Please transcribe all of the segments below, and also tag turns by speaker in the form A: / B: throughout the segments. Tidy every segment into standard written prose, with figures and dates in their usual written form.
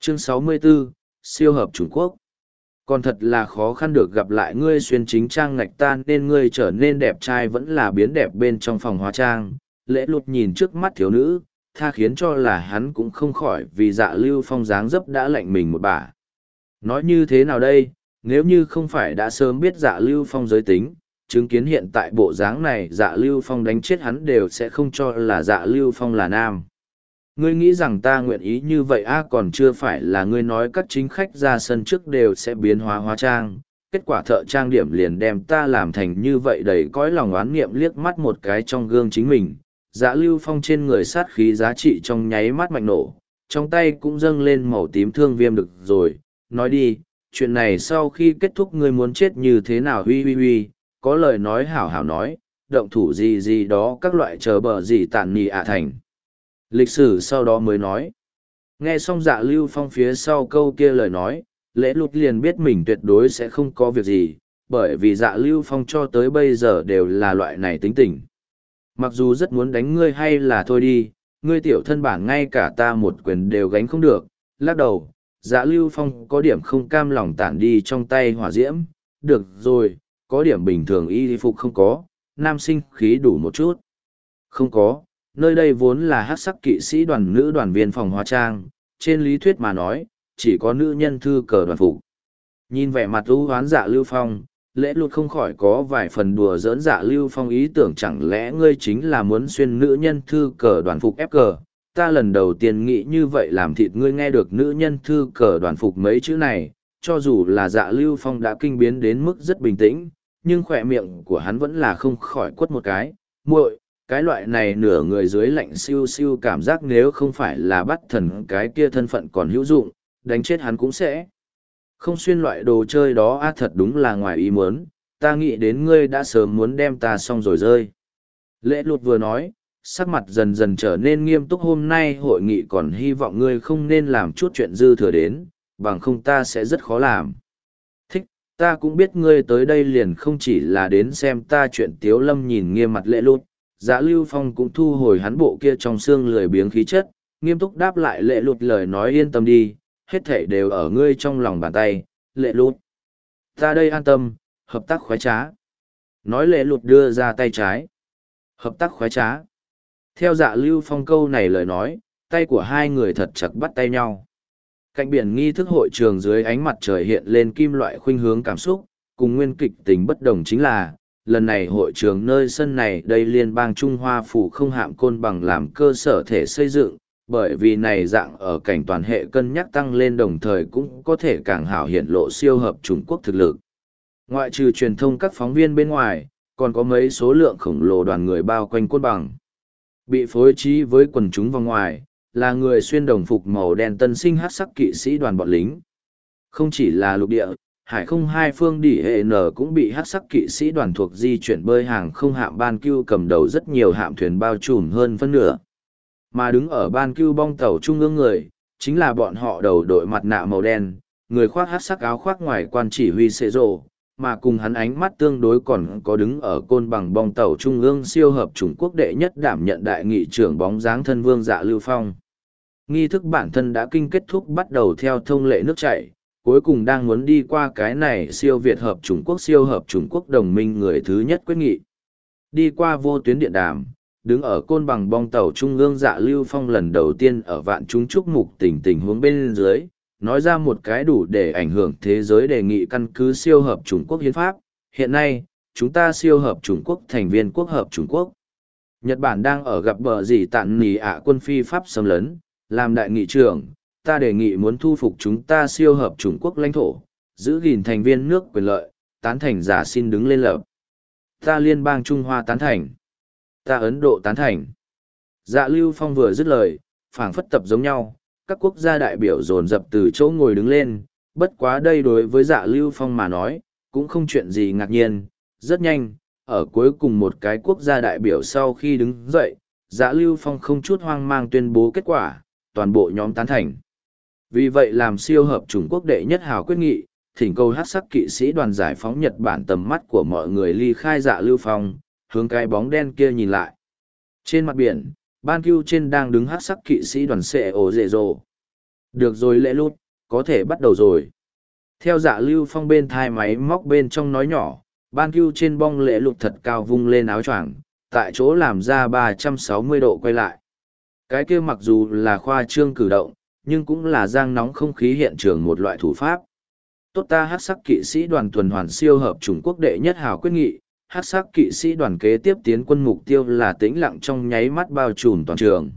A: Chương 64, siêu hợp Trung Quốc. Còn thật là khó khăn được gặp lại ngươi xuyên chính trang ngạch tan nên ngươi trở nên đẹp trai vẫn là biến đẹp bên trong phòng hóa trang. Lễ Lụt nhìn trước mắt thiếu nữ, tha khiến cho là hắn cũng không khỏi vì Dạ Lưu Phong dáng dấp đã lạnh mình một bả. Nói như thế nào đây, nếu như không phải đã sớm biết Dạ Lưu Phong giới tính, chứng kiến hiện tại bộ dáng này Dạ Lưu Phong đánh chết hắn đều sẽ không cho là Dạ Lưu Phong là nam. Ngươi nghĩ rằng ta nguyện ý như vậy còn chưa phải là ngươi nói các chính khách ra sân trước đều sẽ biến hóa hóa trang, kết quả thợ trang điểm liền đem ta làm thành như vậy đầy cõi lòng oán niệm liếc mắt một cái trong gương chính mình. Dạ Lưu Phong trên người sát khí giá trị trong nháy mắt mạnh nổ, trong tay cũng dâng lên màu tím thương viêm được rồi, nói đi, chuyện này sau khi kết thúc ngươi muốn chết như thế nào huy, có lời nói hảo hảo nói, động thủ gì gì đó các loại chờ bờ gì tàn nì thành. Lịch sử sau đó mới nói. Nghe xong Dạ Lưu Phong phía sau câu kia lời nói, Lễ Lụt liền biết mình tuyệt đối sẽ không có việc gì, bởi vì Dạ Lưu Phong cho tới bây giờ đều là loại này tính tình. Mặc dù rất muốn đánh ngươi hay là thôi đi, ngươi tiểu thân bản ngay cả ta một quyền đều gánh không được, lắc đầu, Dạ Lưu Phong có điểm không cam lòng tản đi trong tay hỏa diễm, được rồi, có điểm bình thường y phục không có, nam sinh khí đủ một chút. Không có, nơi đây vốn là hắc sắc kỵ sĩ đoàn nữ đoàn viên phòng hóa trang, trên lý thuyết mà nói, chỉ có nữ nhân thư cờ đoàn phục. Nhìn vẻ mặt ưu hoán Dạ Lưu Phong, Lễ Lụt không khỏi có vài phần đùa giỡn Dạ Lưu Phong ý tưởng chẳng lẽ ngươi chính là muốn xuyên nữ nhân thư cờ đoàn phục ép cờ. Ta lần đầu tiên nghĩ như vậy làm thịt ngươi nghe được nữ nhân thư cờ đoàn phục mấy chữ này, cho dù là Dạ Lưu Phong đã kinh biến đến mức rất bình tĩnh, nhưng khỏe miệng của hắn vẫn là không khỏi quất một cái, muội, cái loại này nửa người dưới lạnh siêu siêu cảm giác nếu không phải là bắt thần cái kia thân phận còn hữu dụng, đánh chết hắn cũng sẽ không xuyên loại đồ chơi đó thật đúng là ngoài ý muốn, ta nghĩ đến ngươi đã sớm muốn đem ta xong rồi rơi. Lễ Lụt vừa nói, sắc mặt dần dần trở nên nghiêm túc hôm nay hội nghị còn hy vọng ngươi không nên làm chút chuyện dư thừa đến, bằng không ta sẽ rất khó làm. Thích, ta cũng biết ngươi tới đây liền không chỉ là đến xem ta chuyện Tiếu Lâm nhìn nghiêm mặt Lễ Lụt. Dạ Lưu Phong cũng thu hồi hắn bộ kia trong xương lười biếng khí chất, nghiêm túc đáp lại Lễ Lụt lời nói yên tâm đi, hết thảy đều ở ngươi trong lòng bàn tay, Lễ Lụt. Ta đây an tâm, hợp tác khoái trá. Nói Lễ Lụt đưa ra tay trái. Hợp tác khoái trá. Theo Dạ Lưu Phong câu này lời nói, tay của hai người thật chặt bắt tay nhau. Cạnh biển nghi thức hội trường dưới ánh mặt trời hiện lên kim loại khuynh hướng cảm xúc, cùng nguyên kịch tính bất đồng chính là, lần này hội trường nơi sân này đây liên bang Trung Hoa phủ không hạm côn bằng làm cơ sở thể xây dựng, bởi vì này dạng ở cảnh toàn hệ cân nhắc tăng lên đồng thời cũng có thể càng hảo hiện lộ siêu hợp Trung Quốc thực lực. Ngoại trừ truyền thông các phóng viên bên ngoài, còn có mấy số lượng khổng lồ đoàn người bao quanh côn bằng. Bị phối trí với quần chúng vòng ngoài, là người xuyên đồng phục màu đen tân sinh hắc sắc kỵ sĩ đoàn bọn lính. Không chỉ là lục địa, hải không hai phương đỉ hệ n cũng bị hắc sắc kỵ sĩ đoàn thuộc di chuyển bơi hàng không hạm ban cưu cầm đầu rất nhiều hạm thuyền bao trùm hơn phân nửa. Mà đứng ở ban cưu bong tàu trung ương người, chính là bọn họ đầu đội mặt nạ màu đen, người khoác hắc sắc áo khoác ngoài quan chỉ huy xệ rộ, mà cùng hắn ánh mắt tương đối còn có đứng ở côn bằng bong tàu trung ương siêu hợp Trung Quốc đệ nhất đảm nhận đại nghị trưởng bóng dáng thân vương Dạ Lưu Phong. Nghi thức bản thân đã kinh kết thúc bắt đầu theo thông lệ nước chảy, cuối cùng đang muốn đi qua cái này siêu Việt hợp Trung Quốc siêu hợp Trung Quốc đồng minh người thứ nhất quyết nghị. Đi qua vô tuyến điện đàm, đứng ở côn bằng bong tàu trung ương Dạ Lưu Phong lần đầu tiên ở vạn chúng chúc mục tình huống bên dưới, nói ra một cái đủ để ảnh hưởng thế giới đề nghị căn cứ siêu hợp Trung Quốc hiến pháp. Hiện nay, chúng ta siêu hợp Trung Quốc thành viên quốc hợp Trung Quốc. Nhật Bản đang ở gặp bờ gì tạn nì quân phi pháp xâm lấn, làm đại nghị trưởng, ta đề nghị muốn thu phục chúng ta siêu hợp Trung Quốc lãnh thổ, giữ gìn thành viên nước quyền lợi, tán thành giả xin đứng lên lập. Ta Liên bang Trung Hoa tán thành. Ta Ấn Độ tán thành. Dạ Lưu Phong vừa dứt lời, phảng phất tập giống nhau, các quốc gia đại biểu dồn dập từ chỗ ngồi đứng lên, bất quá đây đối với Dạ Lưu Phong mà nói, cũng không chuyện gì ngạc nhiên, rất nhanh, ở cuối cùng một cái quốc gia đại biểu sau khi đứng dậy, Dạ Lưu Phong không chút hoang mang tuyên bố kết quả, toàn bộ nhóm tán thành. Vì vậy làm siêu hợp Trung Quốc đệ nhất hào quyết nghị, thỉnh cầu hắc sắc kỵ sĩ đoàn giải phóng Nhật Bản tầm mắt của mọi người ly khai Dạ Lưu Phong, hướng cái bóng đen kia nhìn lại. Trên mặt biển, ban cưu trên đang đứng hắc sắc kỵ sĩ đoàn xe ổ rệ rồ. Được rồi lễ lút, có thể bắt đầu rồi. Theo Dạ Lưu Phong bên thai máy móc bên trong nói nhỏ, ban cưu trên bong lễ lụt thật cao vung lên áo choàng, tại chỗ làm ra 360 độ quay lại. Cái kia mặc dù là khoa trương cử động, nhưng cũng là giang nóng không khí hiện trường một loại thủ pháp. Tốt ta hắc sắc kỵ sĩ đoàn tuần hoàn siêu hợp Trung Quốc đệ nhất hào quyết nghị, hắc sắc kỵ sĩ đoàn kế tiếp tiến quân mục tiêu là tĩnh lặng trong nháy mắt bao trùm toàn trường.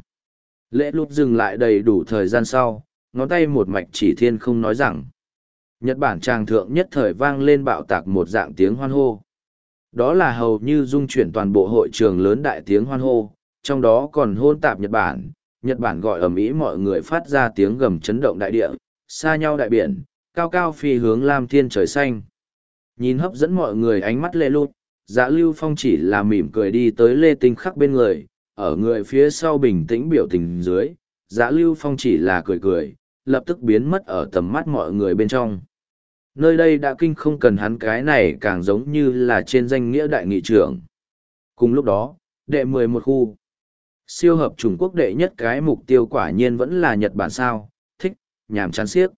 A: Lễ lụt dừng lại đầy đủ thời gian sau, ngón tay một mạch chỉ thiên không nói rằng. Nhật Bản tràng thượng nhất thời vang lên bạo tạc một dạng tiếng hoan hô. Đó là hầu như dung chuyển toàn bộ hội trường lớn đại tiếng hoan hô, trong đó còn hôn tạp Nhật Bản. Nhật Bản gọi ầm ĩ mọi người phát ra tiếng gầm chấn động đại địa, xa nhau đại biển, cao cao phi hướng lam thiên trời xanh. Nhìn hấp dẫn mọi người ánh mắt lê lụt, Dạ Lưu Phong chỉ là mỉm cười đi tới Lê Tinh Khắc bên người, ở người phía sau bình tĩnh biểu tình dưới, Dạ Lưu Phong chỉ là cười cười, lập tức biến mất ở tầm mắt mọi người bên trong. Nơi đây đã kinh không cần hắn, cái này càng giống như là trên danh nghĩa đại nghị trưởng. Cùng lúc đó, đệ 11 khu. Siêu hợp Trung Quốc đệ nhất cái mục tiêu quả nhiên vẫn là Nhật Bản sao, thích, nhàm chán xiếc.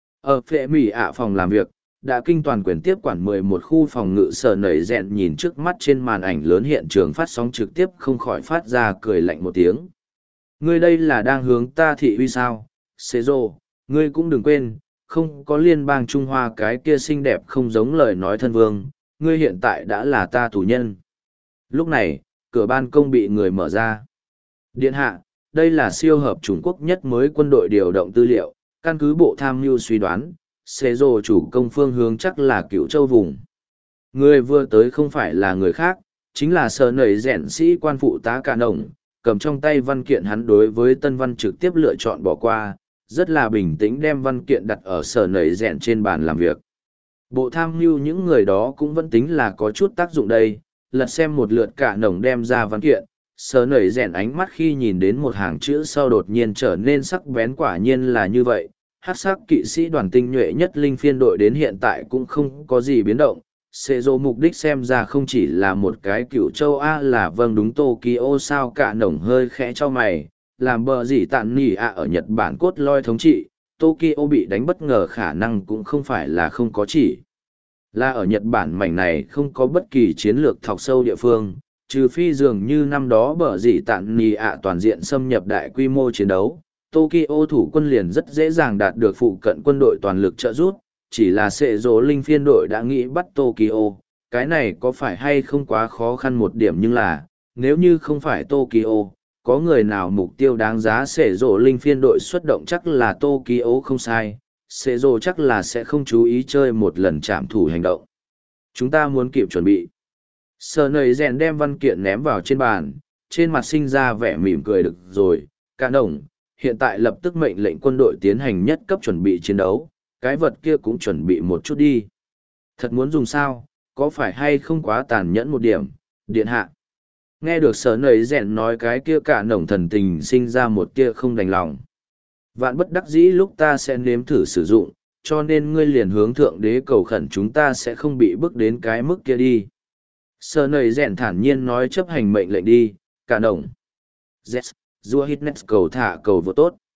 A: Ở phệ mỉ ạ phòng làm việc, đã kinh toàn quyền tiếp quản 11 khu phòng ngự sở nảy rẹn nhìn trước mắt trên màn ảnh lớn hiện trường phát sóng trực tiếp không khỏi phát ra cười lạnh một tiếng. Ngươi đây là đang hướng ta thị uy sao, xê rô, ngươi cũng đừng quên, không có liên bang Trung Hoa cái kia xinh đẹp không giống lời nói thân vương, ngươi hiện tại đã là ta tù nhân. Lúc này, cửa ban công bị người mở ra. Điện hạ, đây là siêu hợp Trung Quốc nhất mới quân đội điều động tư liệu, căn cứ bộ tham mưu suy đoán, xê rô chủ công phương hướng chắc là Cửu Châu vùng. Người vừa tới không phải là người khác, chính là sở nảy rèn sĩ quan phụ tá Cả Nổng, cầm trong tay văn kiện hắn đối với Tân Văn trực tiếp lựa chọn bỏ qua, rất là bình tĩnh đem văn kiện đặt ở sở nảy rèn trên bàn làm việc. Bộ tham mưu những người đó cũng vẫn tính là có chút tác dụng đây, lật xem một lượt Cả Nổng đem ra văn kiện, sở nảy rèn ánh mắt khi nhìn đến một hàng chữ sau đột nhiên trở nên sắc bén, quả nhiên là như vậy. Hắc sắc kỵ sĩ đoàn tinh nhuệ nhất linh phiên đội đến hiện tại cũng không có gì biến động. Sê dô mục đích xem ra không chỉ là một cái Cửu Châu A là vâng đúng Tokyo sao. Cả nổng hơi khẽ cho mày, làm bờ gì tạn nỉ A ở Nhật Bản cốt loi thống trị, Tokyo bị đánh bất ngờ khả năng cũng không phải là không có, chỉ là ở Nhật Bản mảnh này không có bất kỳ chiến lược thọc sâu địa phương, trừ phi dường như năm đó bờ gì tạn nỉ A toàn diện xâm nhập đại quy mô chiến đấu. Tokyo thủ quân liền rất dễ dàng đạt được phụ cận quân đội toàn lực trợ giúp, chỉ là sệ dỗ linh phiên đội đã nghĩ bắt Tokyo, cái này có phải hay không quá khó khăn một điểm, nhưng là, nếu như không phải Tokyo, có người nào mục tiêu đáng giá sệ dỗ linh phiên đội xuất động chắc là Tokyo không sai, sệ dỗ chắc là sẽ không chú ý chơi một lần trảm thủ hành động. Chúng ta muốn kịp chuẩn bị. Sở nầy rèn đem văn kiện ném vào trên bàn, trên mặt sinh ra vẻ mỉm cười, được rồi, Cả Nổng, hiện tại lập tức mệnh lệnh quân đội tiến hành nhất cấp chuẩn bị chiến đấu, cái vật kia cũng chuẩn bị một chút đi. Thật muốn dùng sao, có phải hay không quá tàn nhẫn một điểm, điện hạ. Nghe được sở nầy rèn nói cái kia, Cả Nổng thần tình sinh ra một tia không đành lòng. Vạn bất đắc dĩ lúc ta sẽ nếm thử sử dụng, cho nên ngươi liền hướng thượng đế cầu khẩn chúng ta sẽ không bị bước đến cái mức kia đi. Sở nầy rèn thản nhiên nói chấp hành mệnh lệnh đi, Cả Nổng. Yes. Dua Hitnet cầu thả cầu vô tốt.